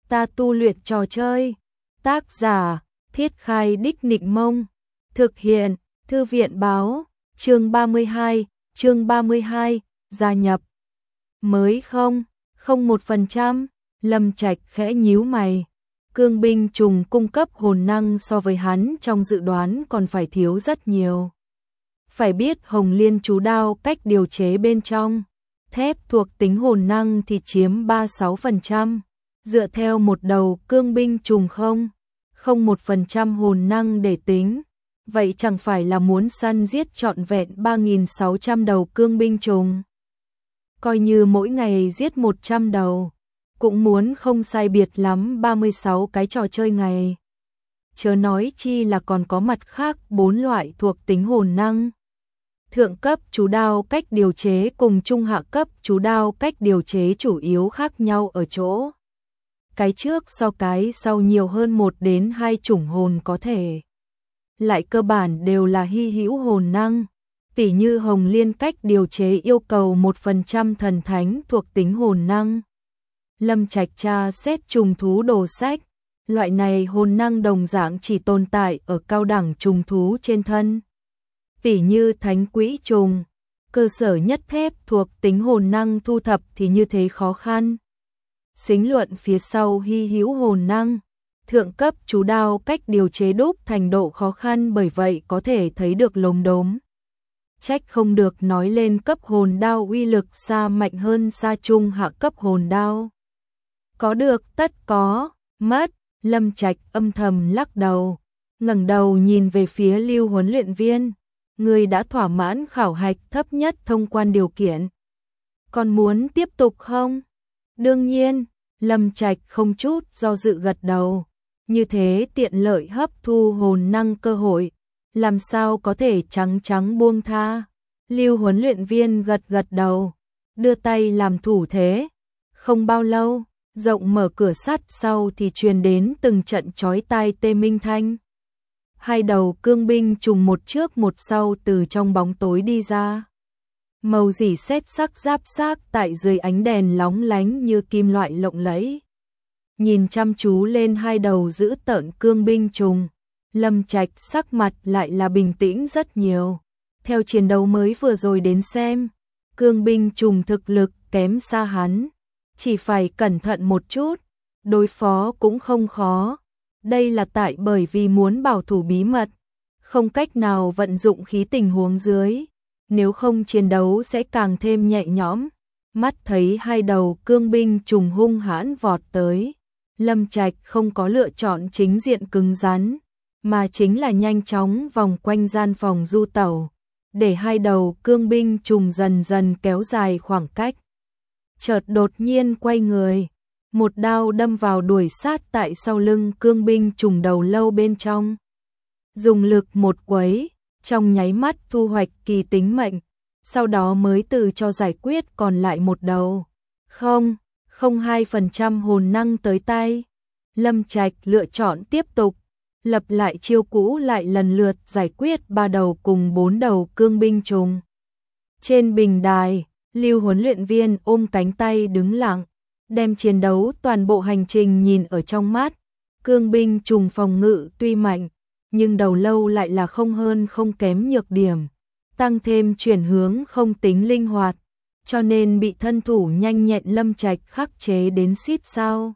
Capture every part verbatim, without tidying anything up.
Ta tu luyện trò chơi. Tác giả, Thiết Khai Đích Nịnh Mông. Thực hiện, Thư viện Báo. Chương ba mươi hai, chương ba mươi hai, gia nhập. Mới không, không một phần trăm. Lâm Trạch khẽ nhíu mày. Cương binh trùng cung cấp hồn năng so với hắn trong dự đoán còn phải thiếu rất nhiều. Phải biết Hồng Liên chú đao cách điều chế bên trong thép thuộc tính hồn năng thì chiếm ba mươi sáu phần trăm. Dựa theo một đầu cương binh trùng không, không một phần trăm hồn năng để tính. Vậy chẳng phải là muốn săn giết trọn vẹn ba nghìn sáu trăm đầu cương binh trùng. Coi như mỗi ngày giết một trăm đầu, cũng muốn không sai biệt lắm ba mươi sáu cái trò chơi ngày. Chớ nói chi là còn có mặt khác bốn loại thuộc tính hồn năng. Thượng cấp chú đao cách điều chế cùng trung hạ cấp chú đao cách điều chế chủ yếu khác nhau ở chỗ. Cái trước so cái sau nhiều hơn một đến hai chủng hồn có thể. Lại cơ bản đều là hy hữu hồn năng. Tỉ như Hồng Liên cách điều chế yêu cầu một phần trăm thần thánh thuộc tính hồn năng. Lâm Trạch tra xét trùng thú đồ sách. Loại này hồn năng đồng dạng chỉ tồn tại ở cao đẳng trùng thú trên thân. Tỉ như thánh quỹ trùng, cơ sở nhất thép thuộc tính hồn năng thu thập thì như thế khó khăn. Xính luận phía sau hy hữu hồn năng, thượng cấp chú đao cách điều chế đúc thành độ khó khăn, bởi vậy có thể thấy được lốm đốm. Trách không được nói lên cấp hồn đao uy lực xa mạnh hơn xa trung hạ cấp hồn đao. Có được tất có, mất, Lâm Trạch âm thầm lắc đầu, ngẩng đầu nhìn về phía Lưu huấn luyện viên. Người đã thỏa mãn khảo hạch thấp nhất thông quan điều kiện. Còn muốn tiếp tục không? Đương nhiên, Lâm Trạch không chút do dự gật đầu. Như thế tiện lợi hấp thu hồn năng cơ hội, làm sao có thể trắng trắng buông tha. Lưu huấn luyện viên gật gật đầu, đưa tay làm thủ thế. Không bao lâu, rộng mở cửa sắt sau thì truyền đến từng trận chói tai tê minh thanh. Hai đầu cương binh trùng một trước một sau từ trong bóng tối đi ra. Màu dỉ sét sắc giáp xác tại dưới ánh đèn lóng lánh như kim loại lộng lẫy. Nhìn chăm chú lên hai đầu dữ tợn cương binh trùng, Lâm Trạch sắc mặt lại là bình tĩnh rất nhiều. Theo chiến đấu mới vừa rồi đến xem, cương binh trùng thực lực kém xa hắn, chỉ phải cẩn thận một chút, đối phó cũng không khó. Đây là tại bởi vì muốn bảo thủ bí mật, không cách nào vận dụng khí tình huống dưới, nếu không chiến đấu sẽ càng thêm nhẹ nhõm. Mắt thấy hai đầu cương binh trùng hung hãn vọt tới, Lâm Trạch không có lựa chọn chính diện cứng rắn, mà chính là nhanh chóng vòng quanh gian phòng du tẩu, để hai đầu cương binh trùng dần dần kéo dài khoảng cách. Chợt đột nhiên quay người, một đao đâm vào đuổi sát tại sau lưng cương binh trùng đầu lâu bên trong. Dùng lực một quấy, trong nháy mắt thu hoạch kỳ tính mệnh, sau đó mới từ cho giải quyết còn lại một đầu. Không, không hai phần trăm hồn năng tới tay. Lâm Trạch lựa chọn tiếp tục, lập lại chiêu cũ, lại lần lượt giải quyết ba đầu cùng bốn đầu cương binh trùng. Trên bình đài, Lưu huấn luyện viên ôm cánh tay đứng lặng, đem chiến đấu toàn bộ hành trình nhìn ở trong mắt. Cương binh trùng phòng ngự tuy mạnh, nhưng đầu lâu lại là không hơn không kém nhược điểm, tăng thêm chuyển hướng không tính linh hoạt, cho nên bị thân thủ nhanh nhẹn Lâm Trạch khắc chế đến xít sao.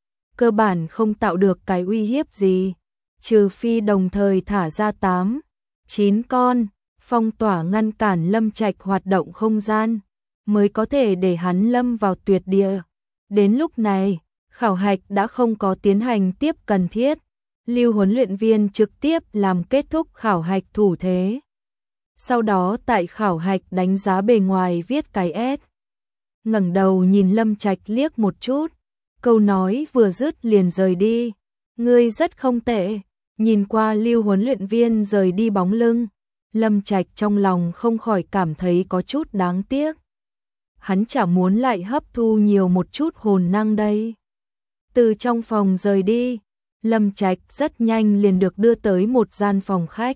Cơ bản không tạo được cái uy hiếp gì, trừ phi đồng thời thả ra tám, chín con, phong tỏa ngăn cản Lâm Trạch hoạt động không gian, mới có thể để hắn lâm vào tuyệt địa. Đến lúc này, khảo hạch đã không có tiến hành tiếp cần thiết. Lưu huấn luyện viên trực tiếp làm kết thúc khảo hạch thủ thế. Sau đó tại khảo hạch đánh giá bề ngoài viết cái S. Ngẩng đầu nhìn Lâm Trạch liếc một chút, câu nói vừa dứt liền rời đi. Ngươi rất không tệ. Nhìn qua Lưu huấn luyện viên rời đi bóng lưng, Lâm Trạch trong lòng không khỏi cảm thấy có chút đáng tiếc. Hắn chả muốn lại hấp thu nhiều một chút hồn năng đây. Từ trong phòng rời đi, Lâm Trạch rất nhanh liền được đưa tới một gian phòng khách.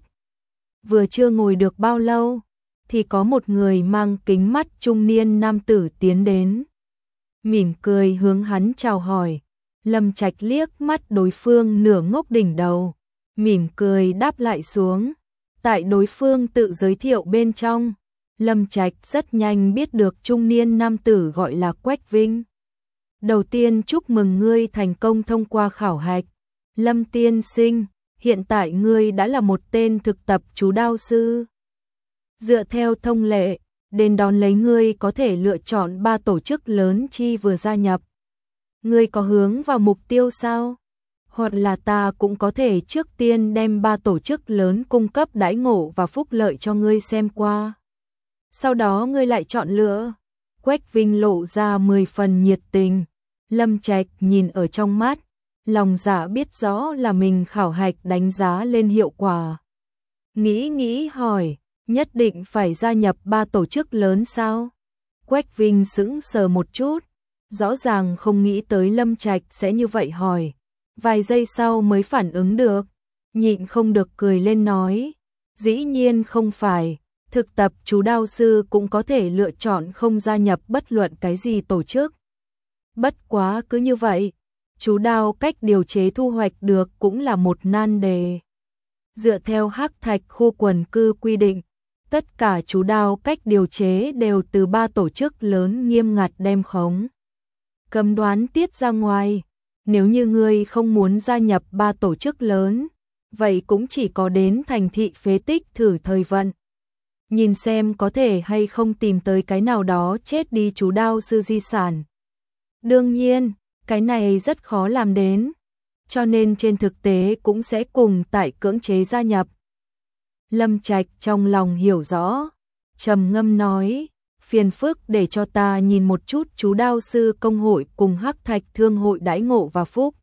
Vừa chưa ngồi được bao lâu, thì có một người mang kính mắt trung niên nam tử tiến đến. Mỉm cười hướng hắn chào hỏi. Lâm Trạch liếc mắt đối phương nửa ngốc đỉnh đầu, mỉm cười đáp lại xuống. Tại đối phương tự giới thiệu bên trong, Lâm Trạch rất nhanh biết được trung niên nam tử gọi là Quách Vinh. Đầu tiên chúc mừng ngươi thành công thông qua khảo hạch. Lâm tiên sinh, hiện tại ngươi đã là một tên thực tập chú đao sư. Dựa theo thông lệ, đến đón lấy ngươi có thể lựa chọn ba tổ chức lớn chi vừa gia nhập. Ngươi có hướng vào mục tiêu sao? Hoặc là ta cũng có thể trước tiên đem ba tổ chức lớn cung cấp đãi ngộ và phúc lợi cho ngươi xem qua. Sau đó ngươi lại chọn lựa. Quách Vinh lộ ra mười phần nhiệt tình. Lâm Trạch nhìn ở trong mắt, lòng dạ biết rõ là mình khảo hạch đánh giá lên hiệu quả. Nghĩ nghĩ hỏi, nhất định phải gia nhập ba tổ chức lớn sao? Quách Vinh sững sờ một chút, rõ ràng không nghĩ tới Lâm Trạch sẽ như vậy hỏi. Vài giây sau mới phản ứng được, nhịn không được cười lên nói, dĩ nhiên không phải, thực tập chú đao sư cũng có thể lựa chọn không gia nhập bất luận cái gì tổ chức. Bất quá cứ như vậy, chú đao cách điều chế thu hoạch được cũng là một nan đề. Dựa theo Hắc Thạch khu quần cư quy định, tất cả chú đao cách điều chế đều từ ba tổ chức lớn nghiêm ngặt đem khống cấm đoán tiết ra ngoài. Nếu như ngươi không muốn gia nhập ba tổ chức lớn, vậy cũng chỉ có đến thành thị phế tích thử thời vận. Nhìn xem có thể hay không tìm tới cái nào đó chết đi chú đao sư di sản. Đương nhiên, cái này rất khó làm đến, cho nên trên thực tế cũng sẽ cùng tại cưỡng chế gia nhập. Lâm Trạch trong lòng hiểu rõ, trầm ngâm nói, phiền phức để cho ta nhìn một chút chú đao sư công hội cùng Hắc Thạch thương hội đãi ngộ và phúc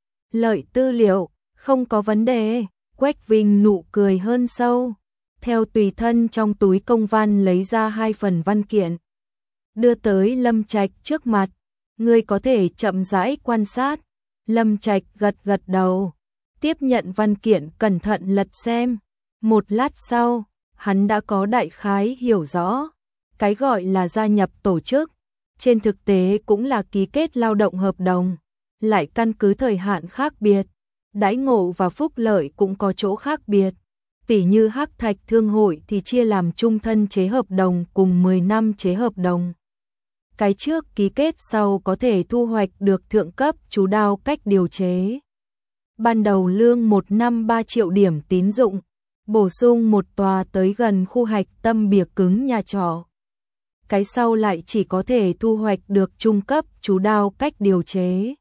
lợi tư liệu, không có vấn đề. Quách Vinh nụ cười hơn sâu, theo tùy thân trong túi công văn lấy ra hai phần văn kiện, đưa tới Lâm Trạch trước mặt. Ngươi có thể chậm rãi quan sát. Lâm Trạch gật gật đầu, tiếp nhận văn kiện cẩn thận lật xem. Một lát sau, hắn đã có đại khái hiểu rõ. Cái gọi là gia nhập tổ chức, trên thực tế cũng là ký kết lao động hợp đồng, lại căn cứ thời hạn khác biệt, đãi ngộ và phúc lợi cũng có chỗ khác biệt. Tỷ như Hắc Thạch thương hội thì chia làm trung thân chế hợp đồng cùng mười năm chế hợp đồng. Cái trước ký kết sau có thể thu hoạch được thượng cấp chú đao cách điều chế. Ban đầu lương một năm ba triệu điểm tín dụng, bổ sung một tòa tới gần khu hạch tâm bìa cứng nhà trọ. Cái sau lại chỉ có thể thu hoạch được trung cấp chú đao cách điều chế.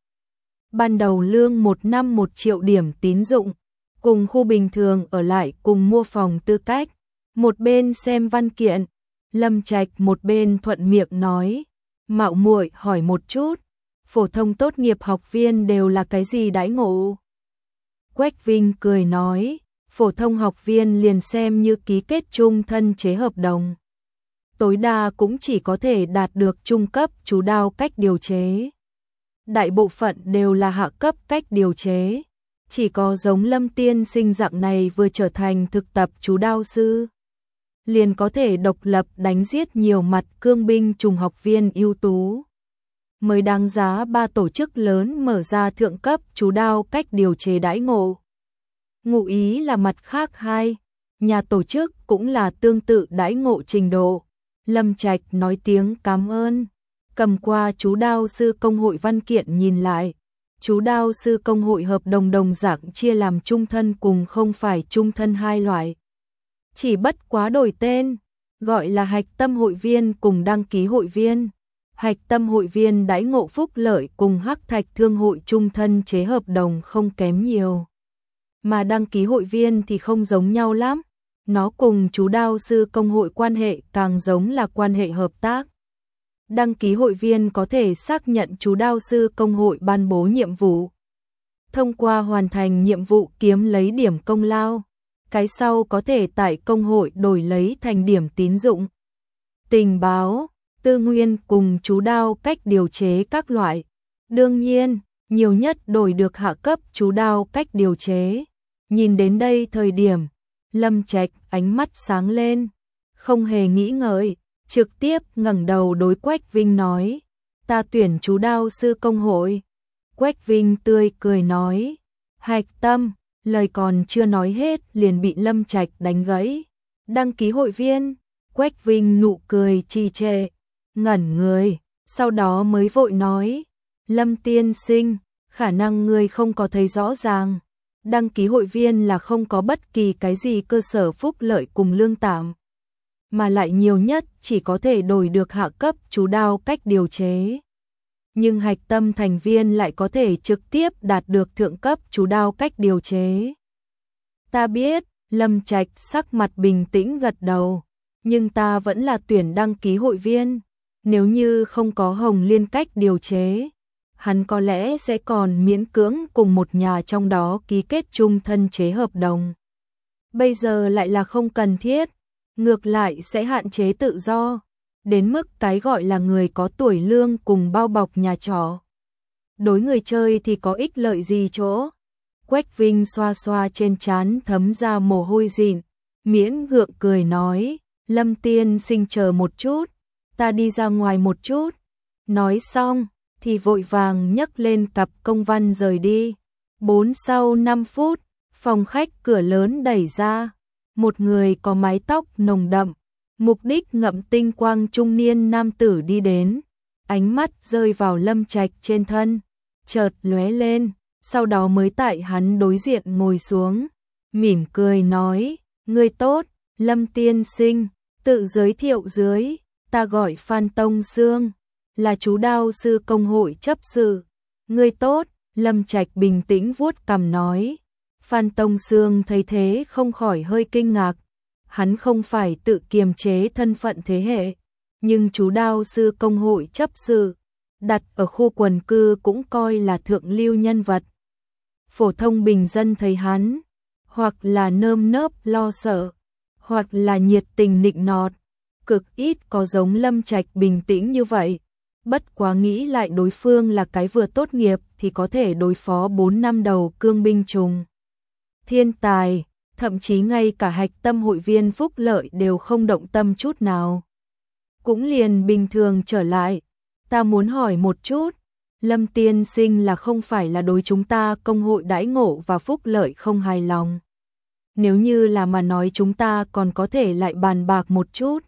Ban đầu lương một năm một triệu điểm tín dụng, cùng khu bình thường ở lại cùng mua phòng tư cách. Một bên xem văn kiện, Lâm Trạch một bên thuận miệng nói, mạo muội hỏi một chút, phổ thông tốt nghiệp học viên đều là cái gì đãi ngộ? Quách Vinh cười nói, phổ thông học viên liền xem như ký kết trung thân chế hợp đồng, tối đa cũng chỉ có thể đạt được trung cấp chú đao cách điều chế. Đại bộ phận đều là hạ cấp cách điều chế, chỉ có giống Lâm tiên sinh dạng này vừa trở thành thực tập chú đao sư, liền có thể độc lập đánh giết nhiều mặt cương binh trùng học viên ưu tú, mới đáng giá ba tổ chức lớn mở ra thượng cấp chú đao cách điều chế đãi ngộ. Ngụ ý là mặt khác hai nhà tổ chức cũng là tương tự đãi ngộ trình độ. Lâm Trạch nói tiếng cảm ơn, cầm qua chú đao sư công hội văn kiện nhìn lại. Chú đao sư công hội hợp đồng đồng dạng chia làm trung thân cùng không phải trung thân hai loại. Chỉ bất quá đổi tên, gọi là hạch tâm hội viên cùng đăng ký hội viên. Hạch tâm hội viên đãi ngộ phúc lợi cùng Hắc Thạch thương hội trung thân chế hợp đồng không kém nhiều. Mà đăng ký hội viên thì không giống nhau lắm. Nó cùng chú đao sư công hội quan hệ càng giống là quan hệ hợp tác. Đăng ký hội viên có thể xác nhận chú đao sư công hội ban bố nhiệm vụ. Thông qua hoàn thành nhiệm vụ kiếm lấy điểm công lao. Cái sau có thể tại công hội đổi lấy thành điểm tín dụng, tình báo, tư nguyên cùng chú đao cách điều chế các loại. Đương nhiên, nhiều nhất đổi được hạ cấp chú đao cách điều chế. Nhìn đến đây thời điểm, Lâm Trạch ánh mắt sáng lên, không hề nghĩ ngợi, trực tiếp ngẩng đầu đối Quách Vinh nói, ta tuyển chú đao sư công hội. Quách Vinh tươi cười nói, Hạch Tâm, lời còn chưa nói hết liền bị Lâm Trạch đánh gãy. Đăng ký hội viên, Quách Vinh nụ cười trì trệ, ngẩn người, sau đó mới vội nói, Lâm tiên sinh, khả năng người không có thấy rõ ràng. Đăng ký hội viên là không có bất kỳ cái gì cơ sở phúc lợi cùng lương tạm, mà lại nhiều nhất chỉ có thể đổi được hạ cấp chú đao cách điều chế. Nhưng Hạch Tâm thành viên lại có thể trực tiếp đạt được thượng cấp chú đao cách điều chế. Ta biết, Lâm Trạch sắc mặt bình tĩnh gật đầu, nhưng ta vẫn là tuyển đăng ký hội viên. Nếu như không có Hồng Liên cách điều chế, hắn có lẽ sẽ còn miễn cưỡng cùng một nhà trong đó ký kết chung thân chế hợp đồng. Bây giờ lại là không cần thiết, ngược lại sẽ hạn chế tự do, đến mức cái gọi là người có tuổi lương cùng bao bọc nhà trọ. Đối người chơi thì có ích lợi gì chỗ? Quách Vinh xoa xoa trên trán thấm ra mồ hôi dịn, miễn gượng cười nói, Lâm tiên sinh chờ một chút, ta đi ra ngoài một chút. Nói xong, thì vội vàng nhấc lên cặp công văn rời đi. Bốn sau năm phút, phòng khách cửa lớn đẩy ra, một người có mái tóc nồng đậm, mục đích ngậm tinh quang trung niên nam tử đi đến, ánh mắt rơi vào Lâm Trạch trên thân, chợt lóe lên, sau đó mới tại hắn đối diện ngồi xuống, mỉm cười nói, ngươi tốt, Lâm tiên sinh, tự giới thiệu dưới, ta gọi Phan Tông Sương, là chú đao sư công hội chấp sự. Ngươi tốt, Lâm Trạch bình tĩnh vuốt cằm nói. Phan Tông Sương thấy thế không khỏi hơi kinh ngạc, hắn không phải tự kiềm chế thân phận thế hệ, nhưng chú đao sư công hội chấp sự, đặt ở khu quần cư cũng coi là thượng lưu nhân vật. Phổ thông bình dân thấy hắn, hoặc là nơm nớp lo sợ, hoặc là nhiệt tình nịnh nọt, cực ít có giống Lâm Trạch bình tĩnh như vậy. Bất quá nghĩ lại đối phương là cái vừa tốt nghiệp thì có thể đối phó bốn năm đầu cương binh trùng. Thiên tài, thậm chí ngay cả Hạch Tâm hội viên phúc lợi đều không động tâm chút nào. Cũng liền bình thường trở lại, ta muốn hỏi một chút, Lâm tiên sinh là không phải là đối chúng ta công hội đãi ngộ và phúc lợi không hài lòng. Nếu như là mà nói chúng ta còn có thể lại bàn bạc một chút.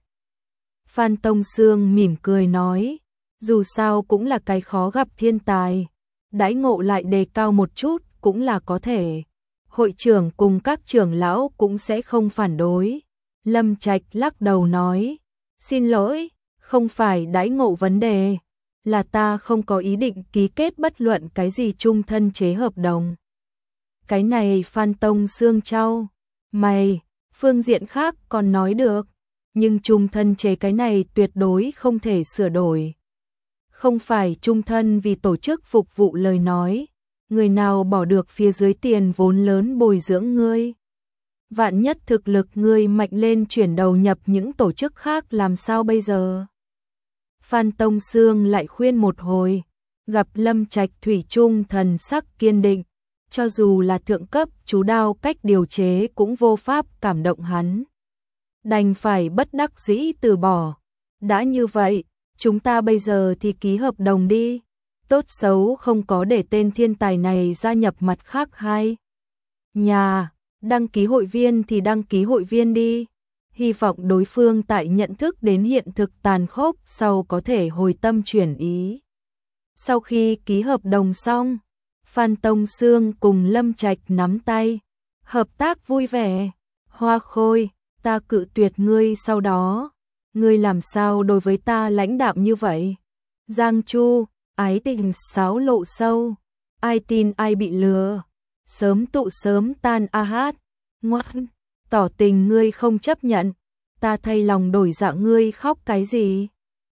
Phan Tông Sương mỉm cười nói, dù sao cũng là cái khó gặp thiên tài, đãi ngộ lại đề cao một chút cũng là có thể. Hội trưởng cùng các trưởng lão cũng sẽ không phản đối. Lâm Trạch lắc đầu nói, xin lỗi, không phải đãi ngộ vấn đề, là ta không có ý định ký kết bất luận cái gì chung thân chế hợp đồng. Cái này Phan Tông Sương trao mày, phương diện khác còn nói được, nhưng chung thân chế cái này tuyệt đối không thể sửa đổi. Không phải chung thân vì tổ chức phục vụ lời nói, người nào bỏ được phía dưới tiền vốn lớn bồi dưỡng ngươi. Vạn nhất thực lực ngươi mạnh lên chuyển đầu nhập những tổ chức khác làm sao bây giờ? Phan Tông Sương lại khuyên một hồi, gặp Lâm Trạch thủy chung thần sắc kiên định, cho dù là thượng cấp chú đao cách điều chế cũng vô pháp cảm động hắn. Đành phải bất đắc dĩ từ bỏ. Đã như vậy, chúng ta bây giờ thì ký hợp đồng đi. Tốt xấu không có để tên thiên tài này gia nhập mặt khác hay. Nhà, đăng ký hội viên thì đăng ký hội viên đi. Hy vọng đối phương tại nhận thức đến hiện thực tàn khốc sau có thể hồi tâm chuyển ý. Sau khi ký hợp đồng xong, Phan Tông Sương cùng Lâm Trạch nắm tay, hợp tác vui vẻ. Hoa Khôi, ta cự tuyệt ngươi sau đó, ngươi làm sao đối với ta lãnh đạm như vậy? Giang Chu, ái tình sáo lộ sâu, ai tin ai bị lừa, sớm tụ sớm tan a hát, ngoan, tỏ tình ngươi không chấp nhận, ta thay lòng đổi dạ ngươi khóc cái gì?